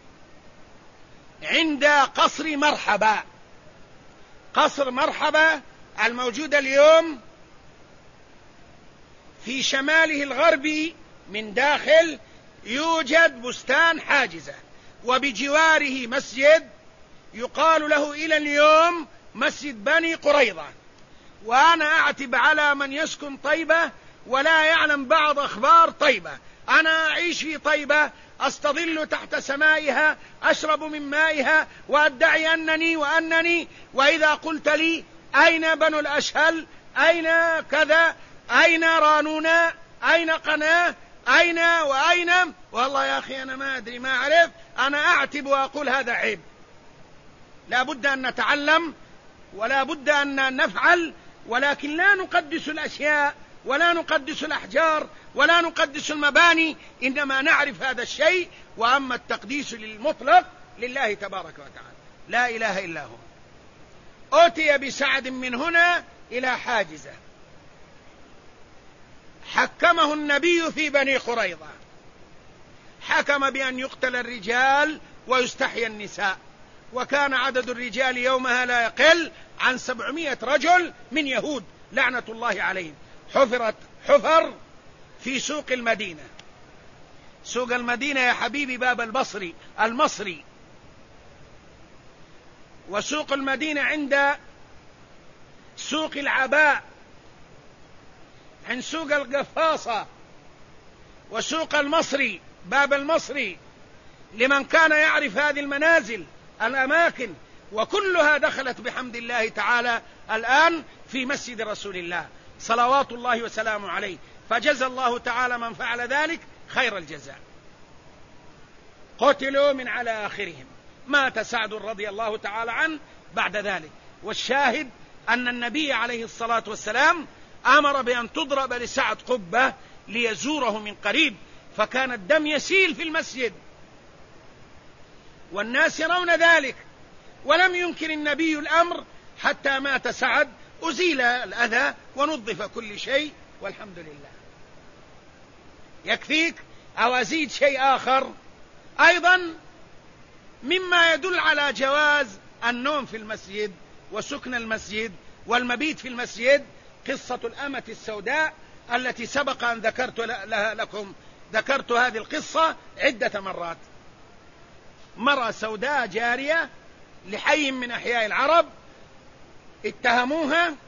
عند قصر مرحبا الموجود اليوم في شماله الغربي من داخل يوجد بستان حاجزة، وبجواره مسجد يقال له إلى اليوم مسجد بني قريظة. وأنا أعتب على من يسكن طيبة ولا يعلم بعض أخبار طيبة. أنا أعيش في طيبة، أستظل تحت سمائها، أشرب من مائها، وأدعي أنني، وإذا قلت لي أين بنو الأشهل، أين كذا، أين رانونا، أين قناة، أين وأين، والله يا أخي أنا ما أدري، ما أعرف. أنا أعتب وأقول هذا عيب. لا بد أن نتعلم ولا بد أن نفعل، ولكن لا نقدس الأشياء ولا نقدس الأحجار ولا نقدس المباني، إنما نعرف هذا الشيء. وأما التقديس للمطلق لله تبارك وتعالى لا إله إلا هو. أتي بسعد من هنا إلى حاجزة، حكمه النبي في بني قريظة، حكم بأن يقتل الرجال ويستحيى النساء، وكان عدد الرجال يومها لا يقل عن 700 رجل من يهود لعنة الله عليهم. حفر في سوق المدينة. سوق المدينة يا حبيبي باب المصري، وسوق المدينة عند سوق العباء، عند سوق القفاصة، وسوق المصري باب المصري، لمن كان يعرف هذه المنازل الأماكن، وكلها دخلت بحمد الله تعالى الآن في مسجد رسول الله صلوات الله وسلامه عليه، فجزى الله تعالى من فعل ذلك خير الجزاء. قتلوا من على آخرهم. مات سعد رضي الله تعالى عنه بعد ذلك. والشاهد أن النبي عليه الصلاة والسلام أمر بأن تضرب لسعد قبة ليزوره من قريب، فكان الدم يسيل في المسجد والناس يرون ذلك، ولم ينكر النبي الأمر حتى مات سعد، أزيل الأذى ونظف كل شيء والحمد لله. يكفيك أو أزيد شيء آخر أيضا مما يدل على جواز النوم في المسجد وسكن المسجد والمبيت في المسجد، قصة الأمة السوداء التي سبق أن ذكرت هذه القصة عدة مرات. مرأة سوداء جارية لحي من أحياء العرب، اتهموها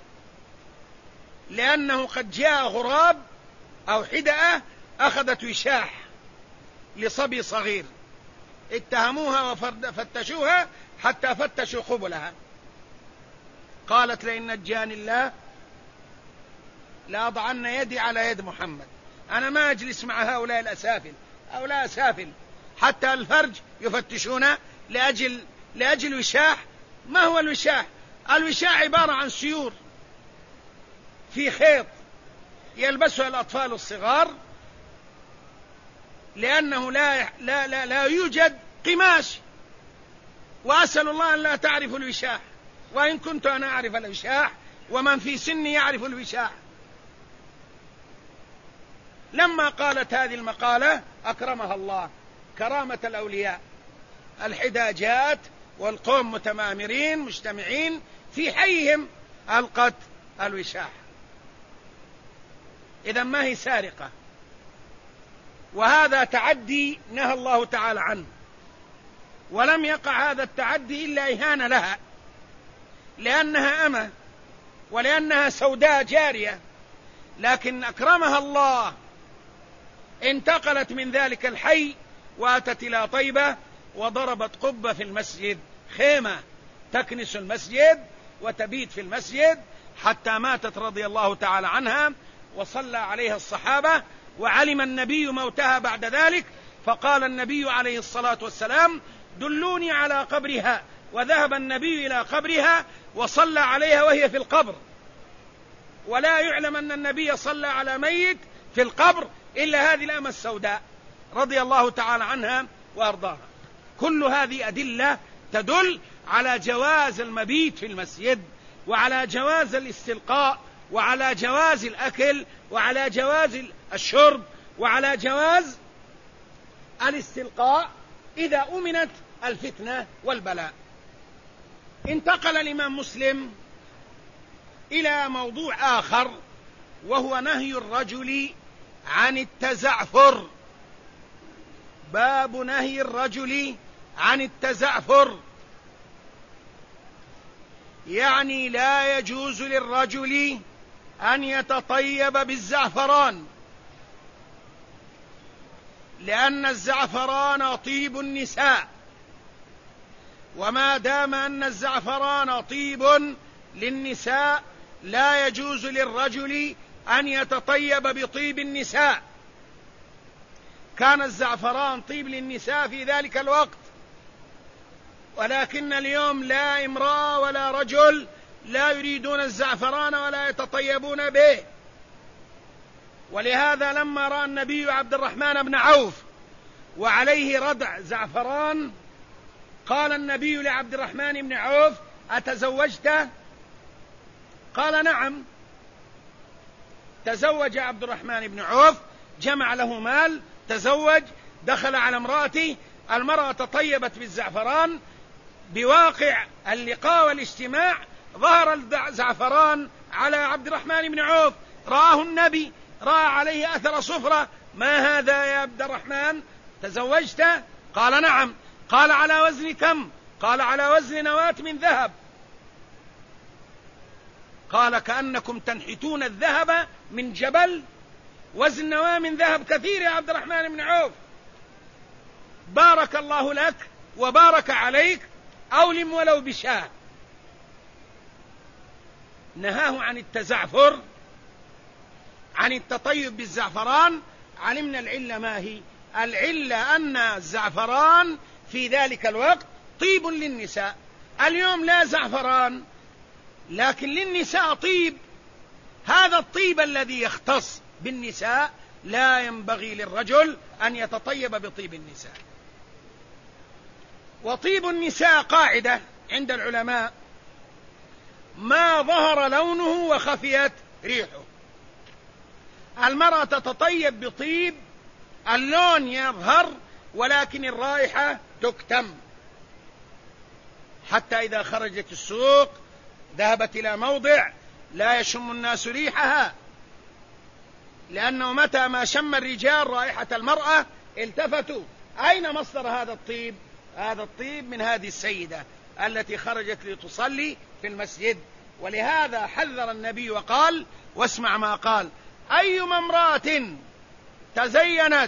لأنه قد جاء غراب أو حدأة أخذت وشاح لصبي صغير، اتهموها وفتشوها حتى فتشوا قبلها. قالت لئن نجاني الله لأضعن يدي على يد محمد. أنا ما أجلس مع هؤلاء الأسافل، هؤلاء أسافل حتى الفرج يفتشونه لأجل وشاح. ما هو الوشاح؟ الوشاح عبارة عن سيور في خيط يلبسها الأطفال الصغار، لأنه لا يوجد قماش. وأسأل الله أن لا تعرف الوشاح، وإن كنت أنا أعرف الوشاح ومن في سني يعرف الوشاح. لما قالت هذه المقالة أكرمها الله كرامة الأولياء، الحدى جاءت والقوم متمامرين مجتمعين في حيهم، ألقت الوشاح. إذا ما هي سارقة، وهذا تعدي نهى الله تعالى عنه، ولم يقع هذا التعدي إلا إهانة لها، لأنها أمة ولأنها سوداء جارية، لكن أكرمها الله، انتقلت من ذلك الحي وأتت إلى طيبة وضربت قبة في المسجد، خيمة تكنس المسجد وتبيت في المسجد، حتى ماتت رضي الله تعالى عنها، وصلى عليها الصحابة، وعلم النبي موتها بعد ذلك، فقال النبي عليه الصلاة والسلام دلوني على قبرها، وذهب النبي إلى قبرها وصلى عليها وهي في القبر. ولا يعلم أن النبي صلى على ميت في القبر إلا هذه الأمة السوداء رضي الله تعالى عنها وأرضاها. كل هذه أدلة تدل على جواز المبيت في المسجد، وعلى جواز الاستلقاء، وعلى جواز الأكل، وعلى جواز الشرب، وعلى جواز الاستلقاء إذا أمنت الفتنة والبلاء. انتقل الإمام مسلم إلى موضوع آخر، وهو نهي الرجل عن التزعفر. باب نهي الرجل عن التزعفر، يعني لا يجوز للرجل أن يتطيب بالزعفران، لأن الزعفران طيب النساء، وما دام أن الزعفران طيب للنساء لا يجوز للرجل أن يتطيب بطيب النساء. كان الزعفران طيب للنساء في ذلك الوقت، ولكن اليوم لا امرأة ولا رجل لا يريدون الزعفران ولا يتطيبون به. ولهذا لما رأى النبي عبد الرحمن بن عوف وعليه ردع زعفران، قال النبي لعبد الرحمن بن عوف أتزوجته؟ قال نعم. تزوج عبد الرحمن بن عوف، جمع له مال، تزوج، دخل على امرأتي، المرأة تطيبت بالزعفران، بواقع اللقاء والاجتماع ظهر الزعفران على عبد الرحمن بن عوف، رآه النبي، رأى عليه أثر صفرة. ما هذا يا عبد الرحمن؟ تزوجت؟ قال نعم. قال على وزن كم؟ قال على وزن نواة من ذهب. قال كأنكم تنحتون الذهب من جبل، وزن نواة من ذهب كثير يا عبد الرحمن بن عوف. بارك الله لك وبارك عليك، أولم ولو بشاة. نهاه عن التزعفر، عن التطيب بالزعفران. علمنا العلة ما هي؟ العلة أن الزعفران في ذلك الوقت طيب للنساء. اليوم لا زعفران، لكن للنساء طيب. هذا الطيب الذي يختص بالنساء لا ينبغي للرجل أن يتطيب بطيب النساء. وطيب النساء قاعدة عند العلماء: ما ظهر لونه وخفيت ريحه. المرأة تتطيب بطيب اللون يظهر ولكن الرائحة تكتم، حتى إذا خرجت السوق ذهبت إلى موضع لا يشم الناس ريحها، لأنه متى ما شم الرجال رائحة المرأة التفتوا. أين مصدر هذا الطيب؟ هذا الطيب من هذه السيدة التي خرجت لتصلي في المسجد. ولهذا حذر النبي وقال، واسمع ما قال: أيما امرأة تزينت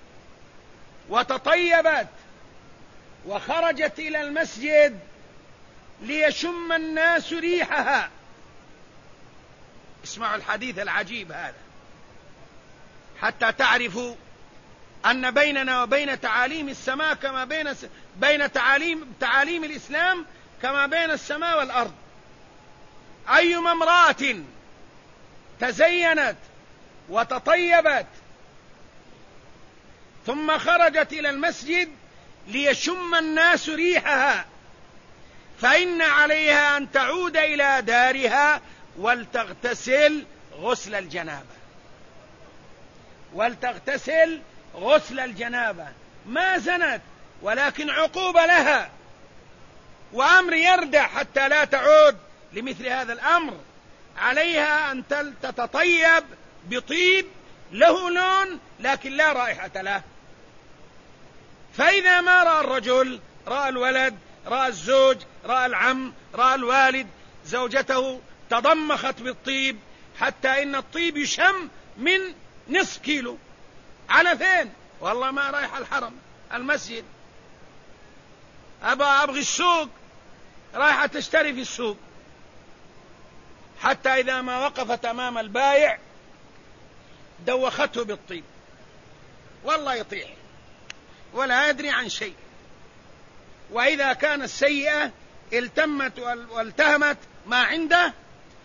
وتطيبت وخرجت إلى المسجد ليشم الناس ريحها. اسمعوا الحديث العجيب هذا حتى تعرفوا أن بيننا وبين تعاليم السماء كما بين تعاليم الإسلام كما بين السماء والأرض. أيما امرأة تزينت وتطيبت ثم خرجت إلى المسجد ليشم الناس ريحها فإن عليها أن تعود إلى دارها ولتغتسل غسل الجنابة. ولتغتسل غسل الجنابة. ما زنت، ولكن عقوبة لها وأمر يردع حتى لا تعود لمثل هذا الأمر. عليها أن تتطيب بطيب له لون لكن لا رائحة له. فإذا ما رأى الرجل، رأى الولد، رأى الزوج، رأى العم، رأى الوالد زوجته تضمخت بالطيب حتى إن الطيب يشم من نصف كيلو، على فين؟ والله ما رايح الحرم، المسجد، أبغي السوق، رايحة تشتري في السوق، حتى إذا ما وقفت أمام البائع دوخته بالطيب، والله يطيح ولا يدري عن شيء. وإذا كانت سيئة التمت والتهمت ما عنده،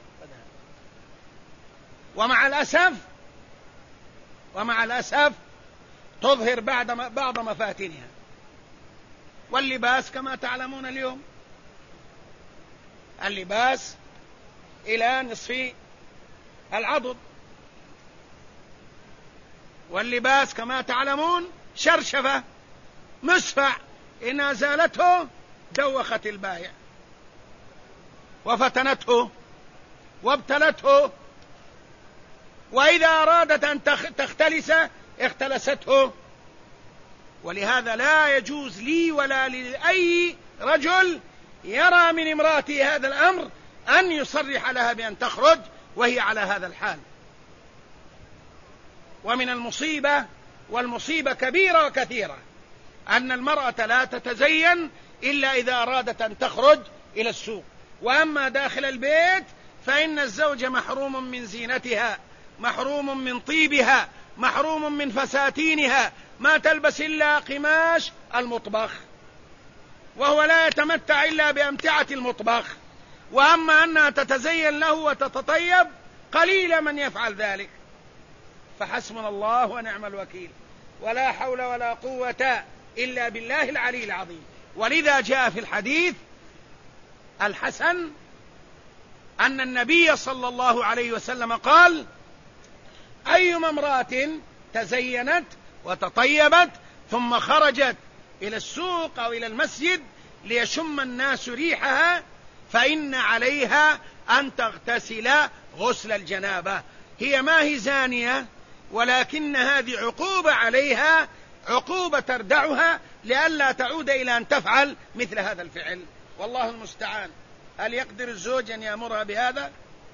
ومع الأسف تظهر بعض مفاتنها. واللباس كما تعلمون اليوم اللباس إلى نصف العضد، واللباس كما تعلمون شرشفة مسفع، إن أزالته دوخت البائع وفتنته وابتلته، وإذا أرادت أن تختلس اختلسته. ولهذا لا يجوز لي ولا لأي رجل يرى من امرأته هذا الأمر أن يصرح لها بأن تخرج وهي على هذا الحال. ومن المصيبة، والمصيبة كبيرة وكثيرة، أن المرأة لا تتزين إلا إذا أرادت أن تخرج إلى السوق. وأما داخل البيت فإن الزوج محروم من زينتها، محروم من طيبها، محروم من فساتينها، ما تلبس إلا قماش المطبخ، وهو لا يتمتع إلا بأمتعة المطبخ. وأما أنها تتزين له وتتطيب قليل من يفعل ذلك. فحسبنا الله ونعم الوكيل، ولا حول ولا قوة إلا بالله العلي العظيم. ولذا جاء في الحديث الحسن أن النبي صلى الله عليه وسلم قال: أيما امرأة تزينت وتطيبت ثم خرجت إلى السوق أو إلى المسجد ليشم الناس ريحها، فإن عليها أن تغتسل غسل الجنابة. هي ما هي زانية، ولكن هذه عقوبة عليها، عقوبة تردعها لئلا تعود إلى أن تفعل مثل هذا الفعل، والله المستعان. هل يقدر الزوج أن يأمرها بهذا؟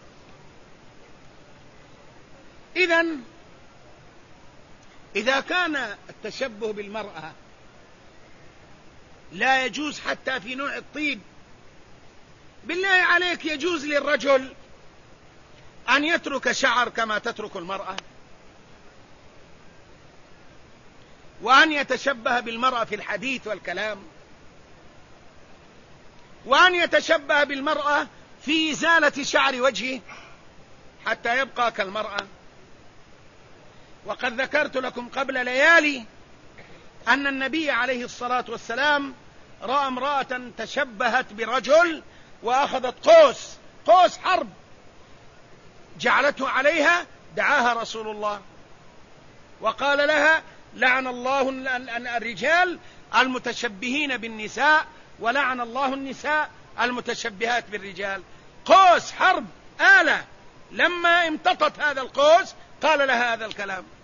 إذا كان التشبه بالمرأة لا يجوز حتى في نوع الطيب، بالله عليك يجوز للرجل أن يترك شعر كما تترك المرأة، وأن يتشبه بالمرأة في الحديث والكلام، وأن يتشبه بالمرأة في إزالة شعر وجهه حتى يبقى كالمرأة. وقد ذكرت لكم قبل ليالي أن النبي عليه الصلاة والسلام رأى امرأة تشبهت برجل وأخذت قوس حرب جعلته عليها، دعاها رسول الله وقال لها: لعن الله الرجال المتشبهين بالنساء، ولعن الله النساء المتشبهات بالرجال. قوس حرب آلة، لما امتطت هذا القوس قال لها هذا الكلام.